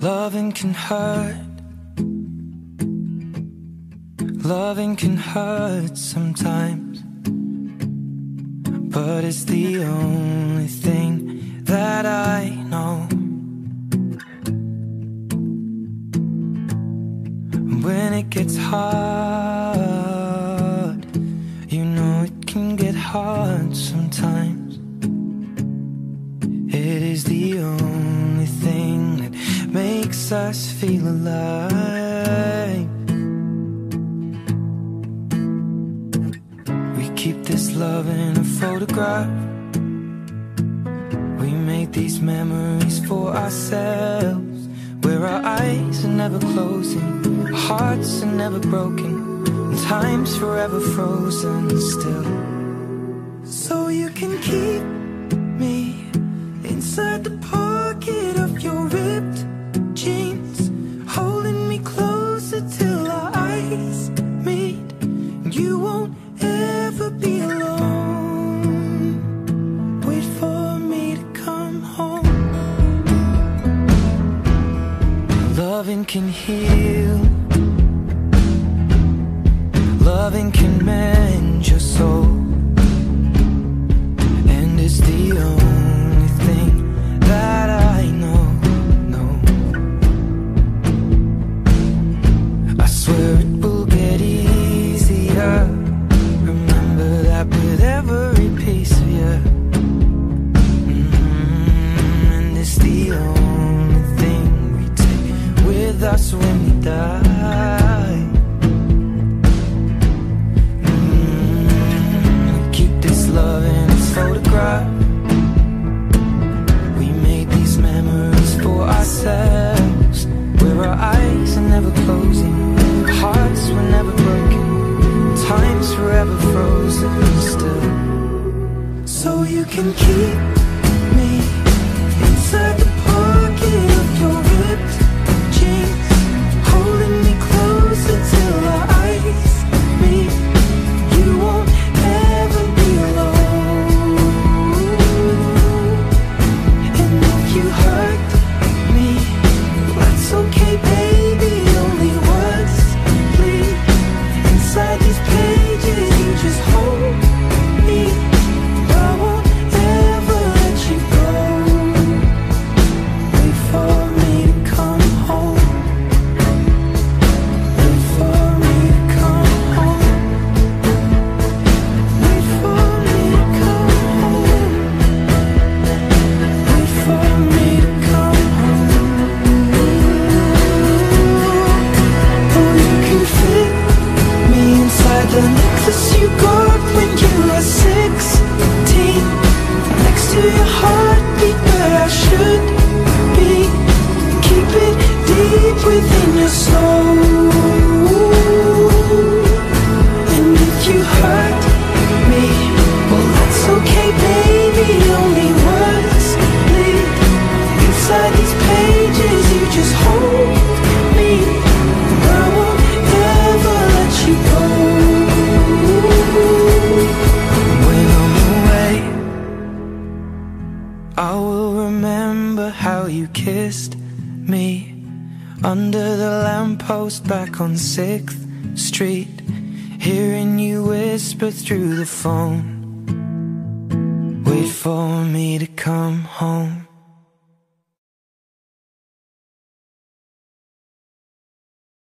Loving can hurt. Loving can hurt sometimes, but it's the only thing that I know. When it gets hard, you know it can get hard sometimes. It is the only thing that makes us feel alive. We keep this love in a photograph. We make these memories for ourselves, where our eyes are never closing, our hearts are never broken, and time's forever frozen still. So you can keep me inside the pocket of your ripped jeans, holding me closer till our eyes meet. You won't ever be alone. Wait for me to come home. Loving can heal. Loving can mend your soul, and it's the only thing that I know. I swear it will get easier. Remember that with every piece of you. And it's the only thing we take with us when we die. We keep this love in its photograph. We made these memories for ourselves, where our eyes are never closing, our hearts were never broken, time's forever frozen still. So you can keep me inside the pocket of your ripped jeans, holding me closer till our eyes meet. You won't ever be alone. And if you hurt me, that's okay, baby. Only words bleed inside these pages. You just hold me. I won't ever let you go. Wait for me to come home. Wait for me to come home. Wait for me to come home. Wait for me to come home. Oh, you can fit me inside the necklace you got when you were 16, next to your heartbeat where I should be. Keep it deep within your soul. And if you hurt me, well, that's okay, baby. Only words bleed inside these pages. You just hold me. I won't ever let you go. When I'm away, I will remember how you kissed me under the lamppost back on 6th Street, hearing you whisper through the phone. Wait for me to come home.